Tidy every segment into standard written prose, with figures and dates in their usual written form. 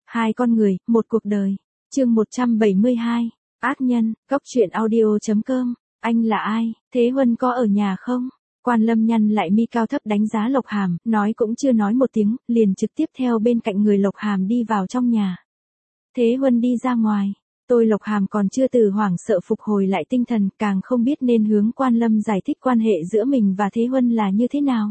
Hai con người, một cuộc đời. Chương 172. Ác nhân, góc truyện audio.com. Anh là ai? Thế Huân có ở nhà không? Quan Lâm nhăn lại mi cao thấp đánh giá Lộc Hàm, nói cũng chưa nói một tiếng, liền trực tiếp theo bên cạnh người Lộc Hàm đi vào trong nhà. Thế Huân đi ra ngoài. Tôi Lộc Hàm còn chưa từ hoảng sợ phục hồi lại tinh thần, càng không biết nên hướng Quan Lâm giải thích quan hệ giữa mình và Thế Huân là như thế nào.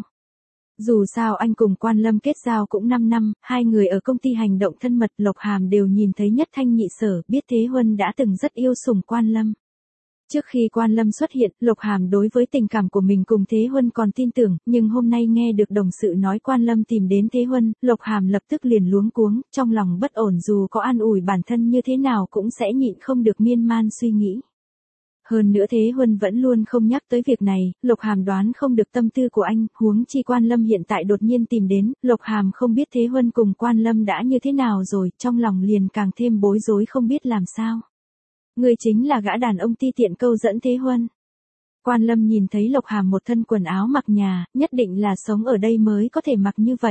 Dù sao anh cùng Quan Lâm kết giao cũng 5 năm, hai người ở công ty hành động thân mật, Lộc Hàm đều nhìn thấy nhất thanh nhị sở, biết Thế Huân đã từng rất yêu sủng Quan Lâm. Trước khi Quan Lâm xuất hiện, Lộc Hàm đối với tình cảm của mình cùng Thế Huân còn tin tưởng, nhưng hôm nay nghe được đồng sự nói Quan Lâm tìm đến Thế Huân, Lộc Hàm lập tức liền luống cuống, trong lòng bất ổn, dù có an ủi bản thân như thế nào cũng sẽ nhịn không được miên man suy nghĩ. Hơn nữa Thế Huân vẫn luôn không nhắc tới việc này, Lộc Hàm đoán không được tâm tư của anh, huống chi Quan Lâm hiện tại đột nhiên tìm đến, Lộc Hàm không biết Thế Huân cùng Quan Lâm đã như thế nào rồi, trong lòng liền càng thêm bối rối không biết làm sao. Người chính là gã đàn ông ti tiện câu dẫn Thế Huân. Quan Lâm nhìn thấy Lộc Hàm một thân quần áo mặc nhà, nhất định là sống ở đây mới có thể mặc như vậy.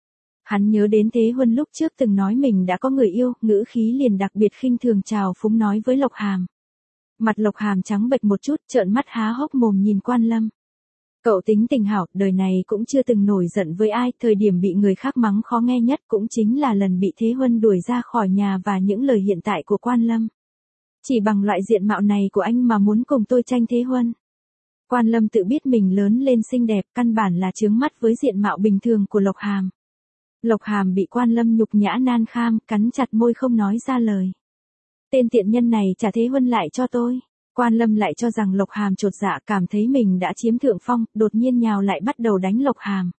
Hắn nhớ đến Thế Huân lúc trước từng nói mình đã có người yêu, ngữ khí liền đặc biệt khinh thường trào phúng nói với Lộc Hàm. Mặt Lộc Hàm trắng bệch một chút, trợn mắt há hốc mồm nhìn Quan Lâm. Cậu tính tình hảo, đời này cũng chưa từng nổi giận với ai, thời điểm bị người khác mắng khó nghe nhất cũng chính là lần bị Thế Huân đuổi ra khỏi nhà và những lời hiện tại của Quan Lâm. Chỉ bằng loại diện mạo này của anh mà muốn cùng tôi tranh Thế Huân. Quan Lâm tự biết mình lớn lên xinh đẹp, căn bản là chướng mắt với diện mạo bình thường của Lộc Hàm. Lộc Hàm bị Quan Lâm nhục nhã nan kham, cắn chặt môi không nói ra lời. Tên tiện nhân này trả Thế Huân lại cho tôi. Quan Lâm lại cho rằng Lộc Hàm chột dạ, cảm thấy mình đã chiếm thượng phong, đột nhiên nhào lại bắt đầu đánh Lộc Hàm.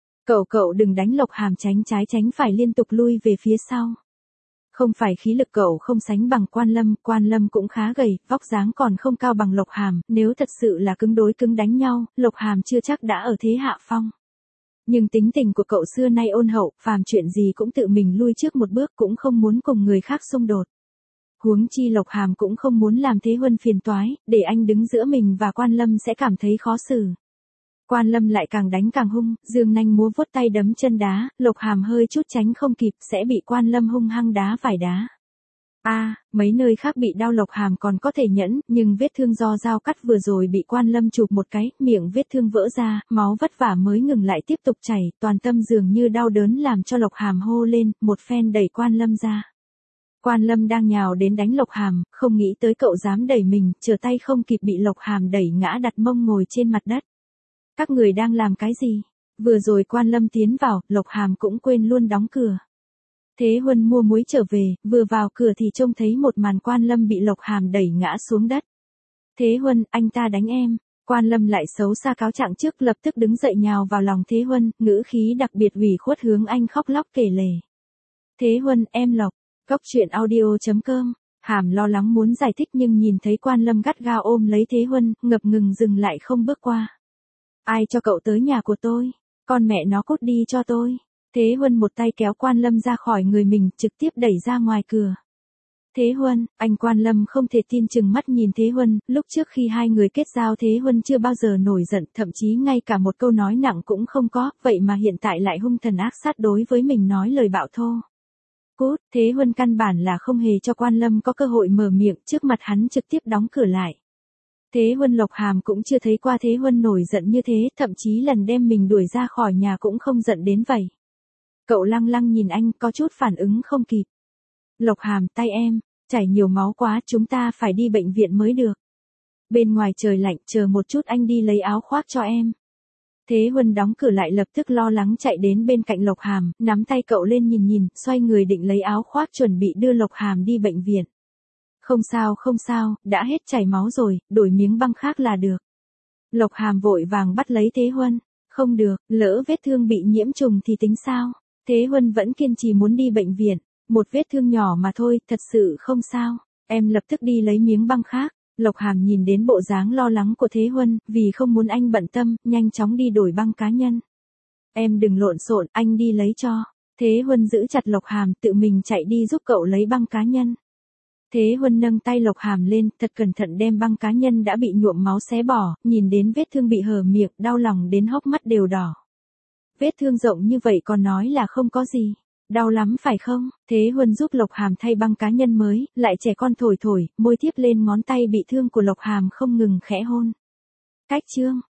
Cậu đừng đánh, Lộc Hàm tránh trái tránh phải liên tục lui về phía sau. Không phải khí lực cậu không sánh bằng Quan Lâm cũng khá gầy, vóc dáng còn không cao bằng Lộc Hàm, nếu thật sự là cứng đối cứng đánh nhau, Lộc Hàm chưa chắc đã ở thế hạ phong. Nhưng tính tình của cậu xưa nay ôn hậu, phàm chuyện gì cũng tự mình lui trước một bước, cũng không muốn cùng người khác xung đột. Huống chi Lộc Hàm cũng không muốn làm Thế Huân phiền toái, để anh đứng giữa mình và Quan Lâm sẽ cảm thấy khó xử. Quan Lâm lại càng đánh càng hung, giương nanh múa vuốt tay đấm chân đá, Lộc Hàm hơi chút tránh không kịp sẽ bị Quan Lâm hung hăng đá phải đá. Mấy nơi khác bị đau Lộc Hàm còn có thể nhẫn, nhưng vết thương do dao cắt vừa rồi bị Quan Lâm chụp một cái, miệng vết thương vỡ ra, máu vất vả mới ngừng lại tiếp tục chảy, toàn tâm dường như đau đớn làm cho Lộc Hàm hô lên, một phen đẩy Quan Lâm ra. Quan Lâm đang nhào đến đánh Lộc Hàm, không nghĩ tới cậu dám đẩy mình, trở tay không kịp bị Lộc Hàm đẩy ngã đặt mông ngồi trên mặt đất. Các người đang làm cái gì? Vừa rồi Quan Lâm tiến vào, Lộc Hàm cũng quên luôn đóng cửa. Thế Huân mua muối trở về, vừa vào cửa thì trông thấy một màn Quan Lâm bị Lộc Hàm đẩy ngã xuống đất. Thế Huân, anh ta đánh em. Quan Lâm lại xấu xa cáo trạng trước, lập tức đứng dậy nhào vào lòng Thế Huân, ngữ khí đặc biệt ủy khuất hướng anh khóc lóc kể lể. Thế Huân, em Lộc. Góc truyện audio.com. Hàm lo lắng muốn giải thích nhưng nhìn thấy Quan Lâm gắt gao ôm lấy Thế Huân, ngập ngừng dừng lại không bước qua. Ai cho cậu tới nhà của tôi? Con mẹ nó cút đi cho tôi. Thế Huân một tay kéo Quan Lâm ra khỏi người mình, trực tiếp đẩy ra ngoài cửa. Thế Huân, anh Quan Lâm không thể tin chừng mắt nhìn Thế Huân, lúc trước khi hai người kết giao Thế Huân chưa bao giờ nổi giận, thậm chí ngay cả một câu nói nặng cũng không có, vậy mà hiện tại lại hung thần ác sát đối với mình nói lời bạo thô. Cút, Thế Huân căn bản là không hề cho Quan Lâm có cơ hội mở miệng, trước mặt hắn trực tiếp đóng cửa lại. Thế Huân Lộc Hàm cũng chưa thấy qua Thế Huân nổi giận như thế, thậm chí lần đem mình đuổi ra khỏi nhà cũng không giận đến vậy. Cậu lăng lăng nhìn anh, có chút phản ứng không kịp. Lộc Hàm, tay em, chảy nhiều máu quá, chúng ta phải đi bệnh viện mới được. Bên ngoài trời lạnh, chờ một chút anh đi lấy áo khoác cho em. Thế Huân đóng cửa lại lập tức lo lắng chạy đến bên cạnh Lộc Hàm, nắm tay cậu lên nhìn, xoay người định lấy áo khoác chuẩn bị đưa Lộc Hàm đi bệnh viện. Không sao, đã hết chảy máu rồi, đổi miếng băng khác là được. Lộc Hàm vội vàng bắt lấy Thế Huân. Không được, lỡ vết thương bị nhiễm trùng thì tính sao? Thế Huân vẫn kiên trì muốn đi bệnh viện. Một vết thương nhỏ mà thôi, thật sự không sao. Em lập tức đi lấy miếng băng khác. Lộc Hàm nhìn đến bộ dáng lo lắng của Thế Huân, vì không muốn anh bận tâm, nhanh chóng đi đổi băng cá nhân. Em đừng lộn xộn, anh đi lấy cho. Thế Huân giữ chặt Lộc Hàm, tự mình chạy đi giúp cậu lấy băng cá nhân. Thế Huân nâng tay Lộc Hàm lên, thật cẩn thận đem băng cá nhân đã bị nhuộm máu xé bỏ, nhìn đến vết thương bị hở miệng, đau lòng đến hốc mắt đều đỏ. Vết thương rộng như vậy còn nói là không có gì. Đau lắm phải không? Thế Huân giúp Lộc Hàm thay băng cá nhân mới, lại trẻ con thổi thổi, môi tiếp lên ngón tay bị thương của Lộc Hàm không ngừng khẽ hôn. Cách chương